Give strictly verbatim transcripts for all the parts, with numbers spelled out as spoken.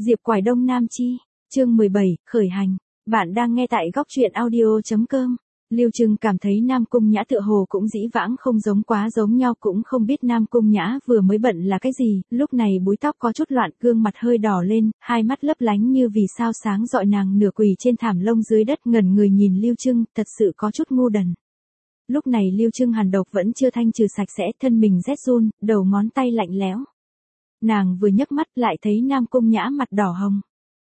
Diệp Quải Đông Nam Chi, chương mười bảy, khởi hành. Bạn đang nghe tại góc truyện audio.com. Lưu Trưng cảm thấy Nam Cung Nhã tựa hồ cũng dĩ vãng không giống quá giống nhau, cũng không biết Nam Cung Nhã vừa mới bận là cái gì, lúc này búi tóc có chút loạn, gương mặt hơi đỏ lên, hai mắt lấp lánh như vì sao sáng rọi, nàng nửa quỳ trên thảm lông dưới đất ngẩn người nhìn Lưu Trưng, thật sự có chút ngu đần. Lúc này Lưu Trưng hàn độc vẫn chưa thanh trừ sạch sẽ, thân mình rét run, đầu ngón tay lạnh lẽo. Nàng vừa nhấc mắt lại thấy Nam Cung Nhã mặt đỏ hồng.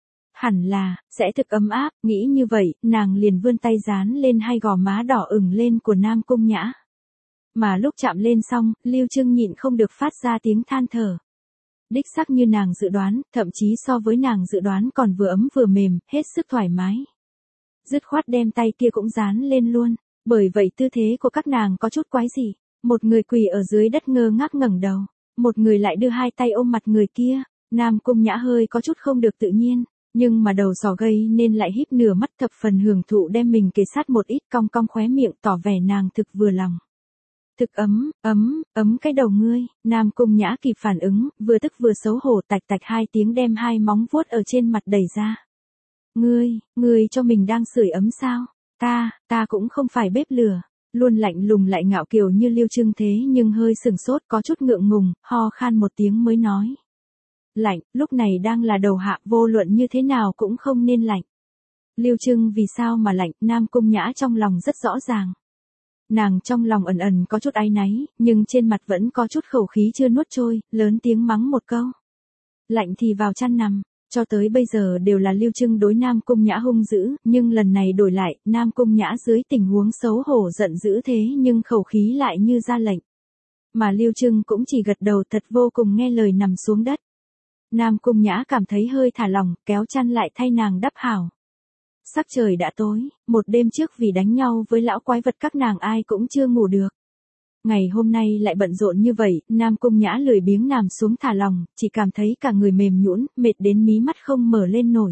Hẳn là, sẽ thực ấm áp, nghĩ như vậy, nàng liền vươn tay dán lên hai gò má đỏ ửng lên của Nam Cung Nhã. Mà lúc chạm lên xong, Lưu Trưng nhịn không được phát ra tiếng than thở. Đích xác như nàng dự đoán, thậm chí so với nàng dự đoán còn vừa ấm vừa mềm, hết sức thoải mái. Dứt khoát đem tay kia cũng dán lên luôn, bởi vậy tư thế của các nàng có chút quái dị. Một người quỳ ở dưới đất ngơ ngác ngẩng đầu, một người lại đưa hai tay ôm mặt người kia. Nam Cung Nhã hơi có chút không được tự nhiên. Nhưng mà đầu sỏ gây nên lại híp nửa mắt, thập phần hưởng thụ đem mình kề sát một ít, cong cong khóe miệng tỏ vẻ nàng thực vừa lòng. Thực ấm, ấm, ấm cái đầu ngươi. Nam Cung Nhã kịp phản ứng, vừa tức vừa xấu hổ tạch tạch hai tiếng đem hai móng vuốt ở trên mặt đẩy ra. Ngươi, ngươi cho mình đang sưởi ấm sao? Ta, ta cũng không phải bếp lửa. Luôn lạnh lùng lại ngạo kiều như Lưu Trưng thế nhưng hơi sừng sốt, có chút ngượng ngùng, ho khan một tiếng mới nói. Lạnh, lúc này đang là đầu hạ, vô luận như thế nào cũng không nên lạnh. Lưu Trưng vì sao mà lạnh, Nam Cung Nhã trong lòng rất rõ ràng. Nàng trong lòng ẩn ẩn có chút áy náy, nhưng trên mặt vẫn có chút khẩu khí chưa nuốt trôi, lớn tiếng mắng một câu. Lạnh thì vào chăn nằm, cho tới bây giờ đều là Lưu Trưng đối Nam Cung Nhã hung dữ, nhưng lần này đổi lại, Nam Cung Nhã dưới tình huống xấu hổ giận dữ thế nhưng khẩu khí lại như ra lệnh. Mà Lưu Trưng cũng chỉ gật đầu thật vô cùng nghe lời nằm xuống đất. Nam Cung Nhã cảm thấy hơi thả lỏng, kéo chăn lại thay nàng đắp hảo. Sắc trời đã tối, một đêm trước vì đánh nhau với lão quái vật các nàng ai cũng chưa ngủ được. Ngày hôm nay lại bận rộn như vậy, Nam Cung Nhã lười biếng nằm xuống thả lỏng, chỉ cảm thấy cả người mềm nhũn, mệt đến mí mắt không mở lên nổi.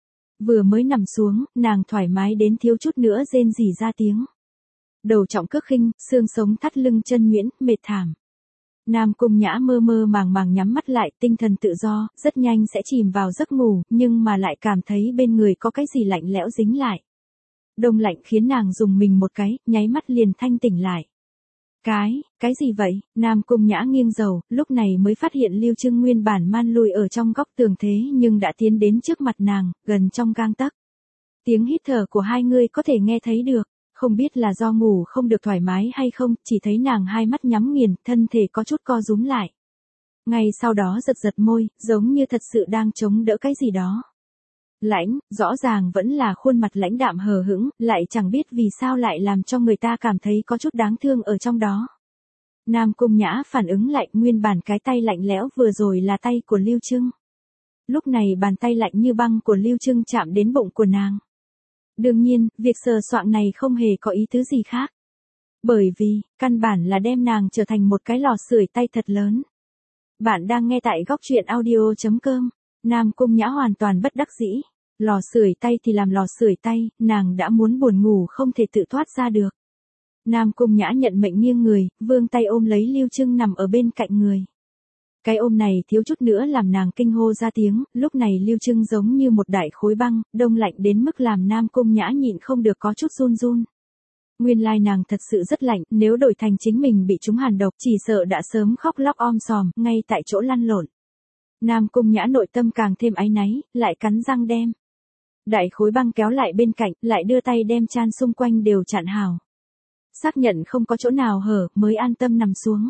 Vừa mới nằm xuống, nàng thoải mái đến thiếu chút nữa rên rỉ ra tiếng. Đầu trọng cước khinh, xương sống thắt lưng chân nhuyễn, mệt thảm. Nam Cung Nhã mơ mơ màng màng nhắm mắt lại, tinh thần tự do, rất nhanh sẽ chìm vào giấc ngủ, nhưng mà lại cảm thấy bên người có cái gì lạnh lẽo dính lại. Đông lạnh khiến nàng dùng mình một cái, nháy mắt liền thanh tỉnh lại. Cái, cái gì vậy? Nam Cung Nhã nghiêng đầu, lúc này mới phát hiện Lưu Trưng nguyên bản man lùi ở trong góc tường thế nhưng đã tiến đến trước mặt nàng, gần trong gang tấc. Tiếng hít thở của hai người có thể nghe thấy được. Không biết là do ngủ không được thoải mái hay không, chỉ thấy nàng hai mắt nhắm nghiền, thân thể có chút co rúm lại. Ngay sau đó giật giật môi, giống như thật sự đang chống đỡ cái gì đó. Lãnh, rõ ràng vẫn là khuôn mặt lãnh đạm hờ hững, lại chẳng biết vì sao lại làm cho người ta cảm thấy có chút đáng thương ở trong đó. Nam Cung Nhã phản ứng lại, nguyên bản cái tay lạnh lẽo vừa rồi là tay của Lưu Trưng. Lúc này bàn tay lạnh như băng của Lưu Trưng chạm đến bụng của nàng. Đương nhiên, việc sờ soạng này không hề có ý tứ gì khác. Bởi vì, căn bản là đem nàng trở thành một cái lò sưởi tay thật lớn. Bạn đang nghe tại góc truyện audio.com. Nam Cung Nhã hoàn toàn bất đắc dĩ. Lò sưởi tay thì làm lò sưởi tay, nàng đã muốn buồn ngủ không thể tự thoát ra được. Nam Cung Nhã nhận mệnh nghiêng người, vươn tay ôm lấy Lưu Trưng nằm ở bên cạnh người. Cái ôm này thiếu chút nữa làm nàng kinh hô ra tiếng, lúc này Lưu Trưng giống như một đại khối băng, đông lạnh đến mức làm Nam Cung Nhã nhịn không được có chút run run. Nguyên lai nàng thật sự rất lạnh, nếu đổi thành chính mình bị trúng hàn độc chỉ sợ đã sớm khóc lóc om sòm, ngay tại chỗ lăn lộn. Nam Cung Nhã nội tâm càng thêm áy náy, lại cắn răng đem đại khối băng kéo lại bên cạnh, lại đưa tay đem chan xung quanh đều chặn hào. Xác nhận không có chỗ nào hở, mới an tâm nằm xuống.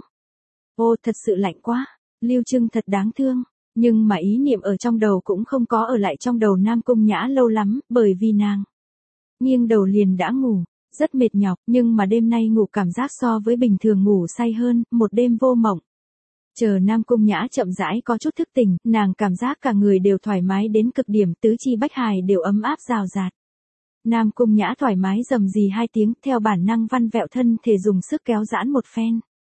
Ô, thật sự lạnh quá. Lưu Trưng thật đáng thương, nhưng mà ý niệm ở trong đầu cũng không có ở lại trong đầu Nam Cung Nhã lâu lắm, bởi vì nàng nghiêng đầu liền đã ngủ, rất mệt nhọc, nhưng mà đêm nay ngủ cảm giác so với bình thường ngủ say hơn, một đêm vô mộng. Chờ Nam Cung Nhã chậm rãi có chút thức tỉnh, nàng cảm giác cả người đều thoải mái đến cực điểm, tứ chi bách hài đều ấm áp rào rạt. Nam Cung Nhã thoải mái rầm rì hai tiếng, theo bản năng văn vẹo thân thể dùng sức kéo giãn một phen.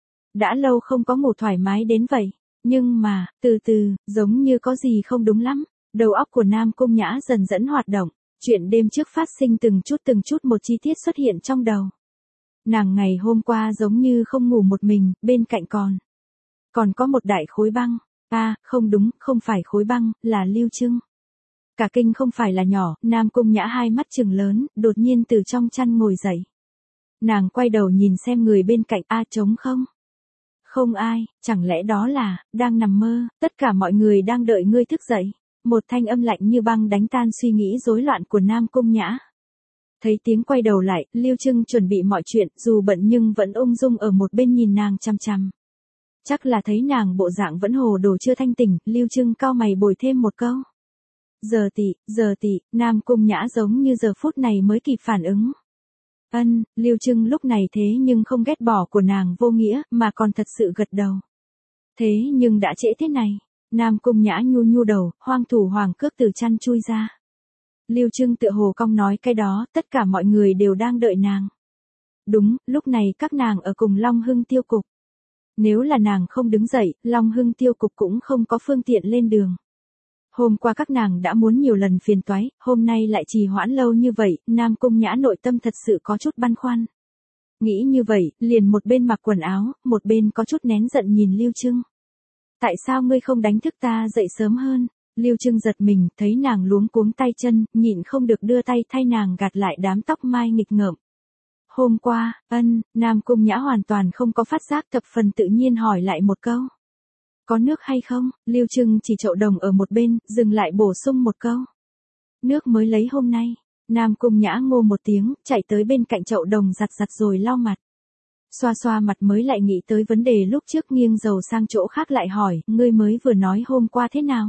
Đã lâu không có ngủ thoải mái đến vậy. Nhưng mà, từ từ, giống như có gì không đúng lắm, đầu óc của Nam Cung Nhã dần dẫn hoạt động, chuyện đêm trước phát sinh từng chút từng chút một chi tiết xuất hiện trong đầu. Nàng ngày hôm qua giống như không ngủ một mình, bên cạnh còn. Còn có một đại khối băng, À, không đúng, không phải Khối Băng, là Lưu Trưng. Cả kinh không phải là nhỏ, Nam Cung Nhã hai mắt trừng lớn, đột nhiên từ trong chăn ngồi dậy. Nàng quay đầu nhìn xem người bên cạnh, a trống không? Không ai, chẳng lẽ đó là, đang nằm mơ, tất cả mọi người đang đợi ngươi thức dậy. Một thanh âm lạnh như băng đánh tan suy nghĩ rối loạn của Nam Cung Nhã. Thấy tiếng quay đầu lại, Lưu Trưng chuẩn bị mọi chuyện, dù bận nhưng vẫn ung dung ở một bên nhìn nàng chằm chằm. Chắc là thấy nàng bộ dạng vẫn hồ đồ chưa thanh tỉnh, Lưu Trưng cau mày bồi thêm một câu. Giờ tị, giờ tị, Nam Cung Nhã giống như giờ phút này mới kịp phản ứng. Ân, Lưu Trưng lúc này thế nhưng không ghét bỏ của nàng vô nghĩa, mà còn thật sự gật đầu. Thế nhưng đã trễ thế này, Nam Cung Nhã nhu nhu đầu, hoang thủ hoàng cước từ chăn chui ra. Lưu Trưng tựa hồ cong nói cái đó, tất cả mọi người đều đang đợi nàng. Đúng, lúc này các nàng ở cùng Long Hưng Tiêu Cục. Nếu là nàng không đứng dậy, Long Hưng Tiêu Cục cũng không có phương tiện lên đường. Hôm qua các nàng đã muốn nhiều lần phiền toái, hôm nay lại trì hoãn lâu như vậy, Nam Cung Nhã nội tâm thật sự có chút băn khoăn. Nghĩ như vậy, liền một bên mặc quần áo, một bên có chút nén giận nhìn Lưu Trưng. Tại sao ngươi không đánh thức ta dậy sớm hơn? Lưu Trưng giật mình, thấy nàng luống cuống tay chân, nhịn không được đưa tay thay nàng gạt lại đám tóc mai nghịch ngợm. Hôm qua, ân, Nam Cung Nhã hoàn toàn không có phát giác, thập phần tự nhiên hỏi lại một câu. Có nước hay không? Lưu Trưng chỉ chậu đồng ở một bên, dừng lại bổ sung một câu. Nước mới lấy hôm nay. Nam Cung Nhã ngô một tiếng, chạy tới bên cạnh chậu đồng giặt giặt rồi lau mặt. Xoa xoa mặt mới lại nghĩ tới vấn đề lúc trước, nghiêng dầu sang chỗ khác lại hỏi, ngươi mới vừa nói hôm qua thế nào?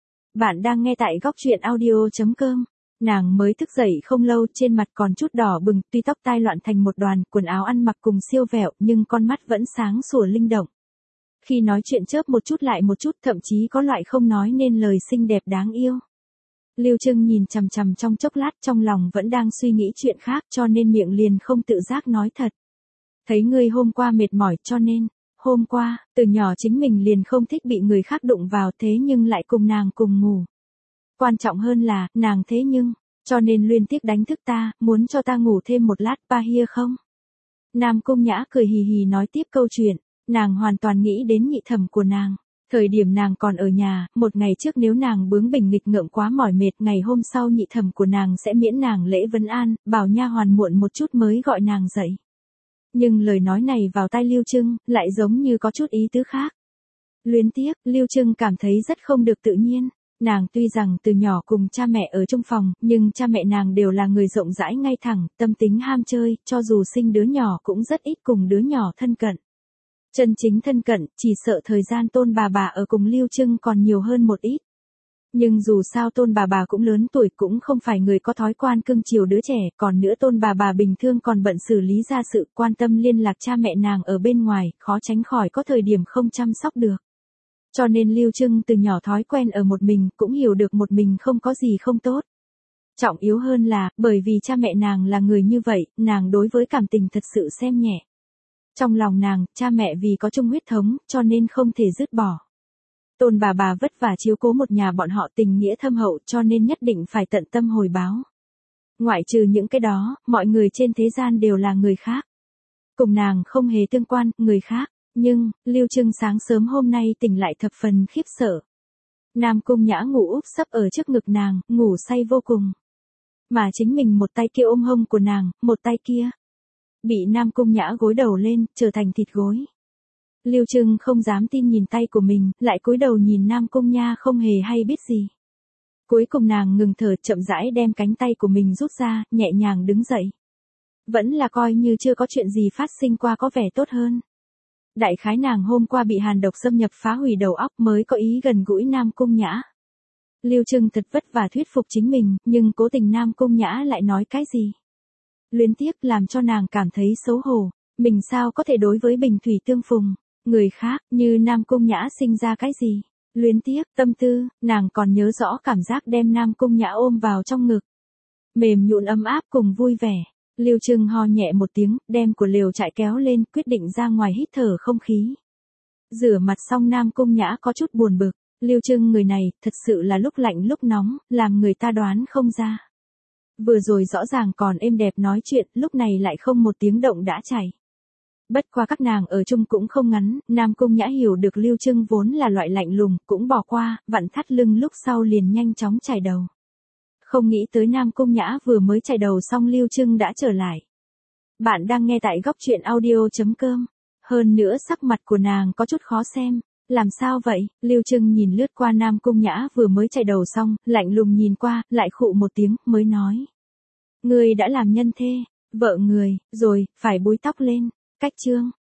Bạn đang nghe tại góc truyện audio chấm com. Nàng mới thức dậy không lâu, trên mặt còn chút đỏ bừng, tuy tóc tai loạn thành một đoàn, quần áo ăn mặc cùng siêu vẹo, nhưng con mắt vẫn sáng sủa linh động. Khi nói chuyện chớp một chút lại một chút, thậm chí có loại không nói nên lời xinh đẹp đáng yêu. Lưu Trưng nhìn chằm chằm trong chốc lát, trong lòng vẫn đang suy nghĩ chuyện khác, cho nên miệng liền không tự giác nói thật. Thấy ngươi hôm qua mệt mỏi, cho nên, hôm qua, từ nhỏ chính mình liền không thích bị người khác đụng vào, thế nhưng lại cùng nàng cùng ngủ. Quan trọng hơn là, nàng thế nhưng, cho nên luyên tiếc đánh thức ta, muốn cho ta ngủ thêm một lát, pa hia không? Nam Cung Nhã cười hì hì nói tiếp câu chuyện, nàng hoàn toàn nghĩ đến nhị thẩm của nàng. Thời điểm nàng còn ở nhà, một ngày trước nếu nàng bướng bỉnh nghịch ngợm quá mỏi mệt, ngày hôm sau nhị thẩm của nàng sẽ miễn nàng lễ vấn an, bảo nha hoàn muộn một chút mới gọi nàng dậy. Nhưng lời nói này vào tai Lưu Trưng, lại giống như có chút ý tứ khác. Luyến tiếc, Lưu Trưng cảm thấy rất không được tự nhiên. Nàng tuy rằng từ nhỏ cùng cha mẹ ở chung phòng, nhưng cha mẹ nàng đều là người rộng rãi ngay thẳng, tâm tính ham chơi, cho dù sinh đứa nhỏ cũng rất ít cùng đứa nhỏ thân cận. Chân chính thân cận, chỉ sợ thời gian Tôn bà bà ở cùng Lưu Trưng còn nhiều hơn một ít. Nhưng dù sao Tôn bà bà cũng lớn tuổi, cũng không phải người có thói quan cưng chiều đứa trẻ, còn nữa Tôn bà bà bình thường còn bận xử lý gia sự, quan tâm liên lạc cha mẹ nàng ở bên ngoài, khó tránh khỏi có thời điểm không chăm sóc được. Cho nên Lưu Trưng từ nhỏ thói quen ở một mình, cũng hiểu được một mình không có gì không tốt. Trọng yếu hơn là, bởi vì cha mẹ nàng là người như vậy, nàng đối với cảm tình thật sự xem nhẹ. Trong lòng nàng, cha mẹ vì có chung huyết thống, cho nên không thể dứt bỏ. Tôn bà bà vất vả chiếu cố một nhà bọn họ, tình nghĩa thâm hậu, cho nên nhất định phải tận tâm hồi báo. Ngoại trừ những cái đó, mọi người trên thế gian đều là người khác. Cùng nàng không hề tương quan, người khác. Nhưng, Lưu Trưng sáng sớm hôm nay tỉnh lại thập phần khiếp sợ. Nam Cung Nhã ngủ úp sấp ở trước ngực nàng, ngủ say vô cùng. Mà chính mình một tay kia ôm hông của nàng, một tay kia bị Nam Cung Nhã gối đầu lên, trở thành thịt gối. Lưu Trưng không dám tin nhìn tay của mình, lại cúi đầu nhìn Nam Cung Nhã không hề hay biết gì. Cuối cùng nàng ngừng thở, chậm rãi đem cánh tay của mình rút ra, nhẹ nhàng đứng dậy. Vẫn là coi như chưa có chuyện gì phát sinh qua có vẻ tốt hơn. Đại khái nàng hôm qua bị hàn độc xâm nhập phá hủy đầu óc mới có ý gần gũi Nam Cung Nhã. Lưu Trưng thật vất vả thuyết phục chính mình, nhưng cố tình Nam Cung Nhã lại nói cái gì? Luyến tiếc, làm cho nàng cảm thấy xấu hổ. Mình sao có thể đối với bình thủy tương phùng, người khác, như Nam Cung Nhã sinh ra cái gì? Luyến tiếc, tâm tư, nàng còn nhớ rõ cảm giác đem Nam Cung Nhã ôm vào trong ngực. Mềm nhũn ấm áp cùng vui vẻ. Lưu Trưng ho nhẹ một tiếng, đem của lều trại kéo lên, quyết định ra ngoài hít thở không khí. Rửa mặt xong Nam Cung Nhã có chút buồn bực. Lưu Trưng người này, thật sự là lúc lạnh lúc nóng, làm người ta đoán không ra. Vừa rồi rõ ràng còn êm đẹp nói chuyện, lúc này lại không một tiếng động đã chảy. Bất qua các nàng ở chung cũng không ngắn, Nam Cung Nhã hiểu được Lưu Trưng vốn là loại lạnh lùng, cũng bỏ qua, vặn thắt lưng lúc sau liền nhanh chóng chải đầu. Không nghĩ tới Nam Cung Nhã vừa mới chải đầu xong Lưu Trưng đã trở lại. Bạn đang nghe tại góc truyện audio.com. Hơn nữa sắc mặt của nàng có chút khó xem. Làm sao vậy? Lưu Trưng nhìn lướt qua Nam Cung Nhã vừa mới chải đầu xong, lạnh lùng nhìn qua, lại khụ một tiếng, mới nói. Người đã làm nhân thê, vợ người, rồi, phải búi tóc lên. Cách chương.